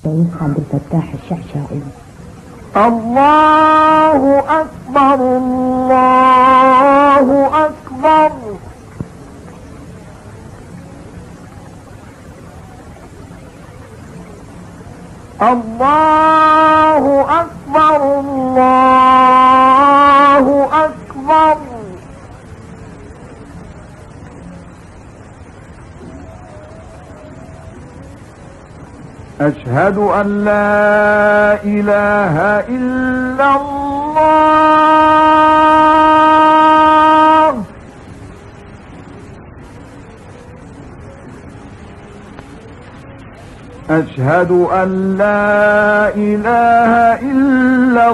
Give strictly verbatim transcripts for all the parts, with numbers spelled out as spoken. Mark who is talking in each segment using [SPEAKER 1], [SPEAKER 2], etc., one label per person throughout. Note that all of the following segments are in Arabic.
[SPEAKER 1] الشيخ عبد الفتاح الشعشاعي.
[SPEAKER 2] الله أكبر الله أكبر. الله أكبر الله أكبر. أشهد أن لا إله إلا الله. أشهد أن لا إله إلا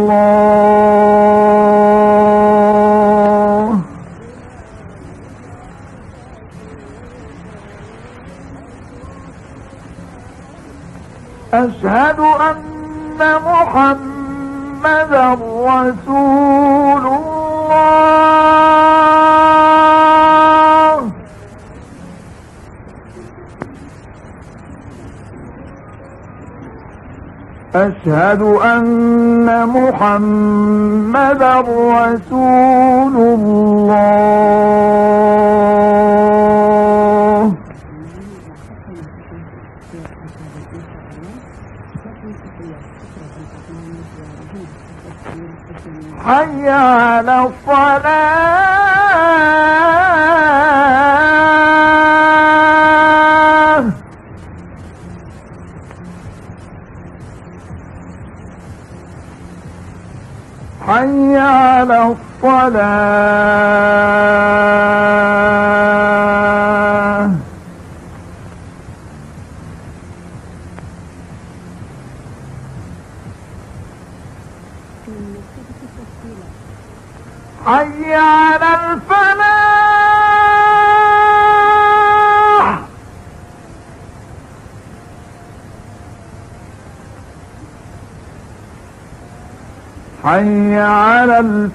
[SPEAKER 2] الله. أشهد أن محمدا رسول الله. أشهد أن محمدا رسول الله. حي على الصلاة. حي على الصلاة. حي على الفلاح. حي على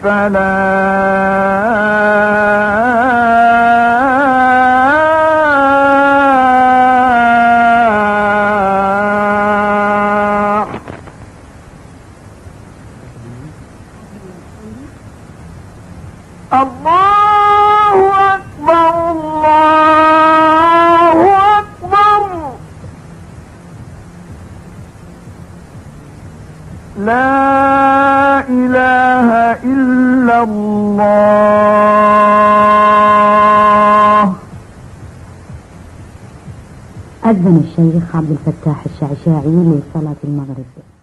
[SPEAKER 2] الفلاح. الله أكبر الله أكبر. لا إله إلا الله.
[SPEAKER 1] أذن الشيخ عبد الفتاح الشعشاعي لصلاة المغرب.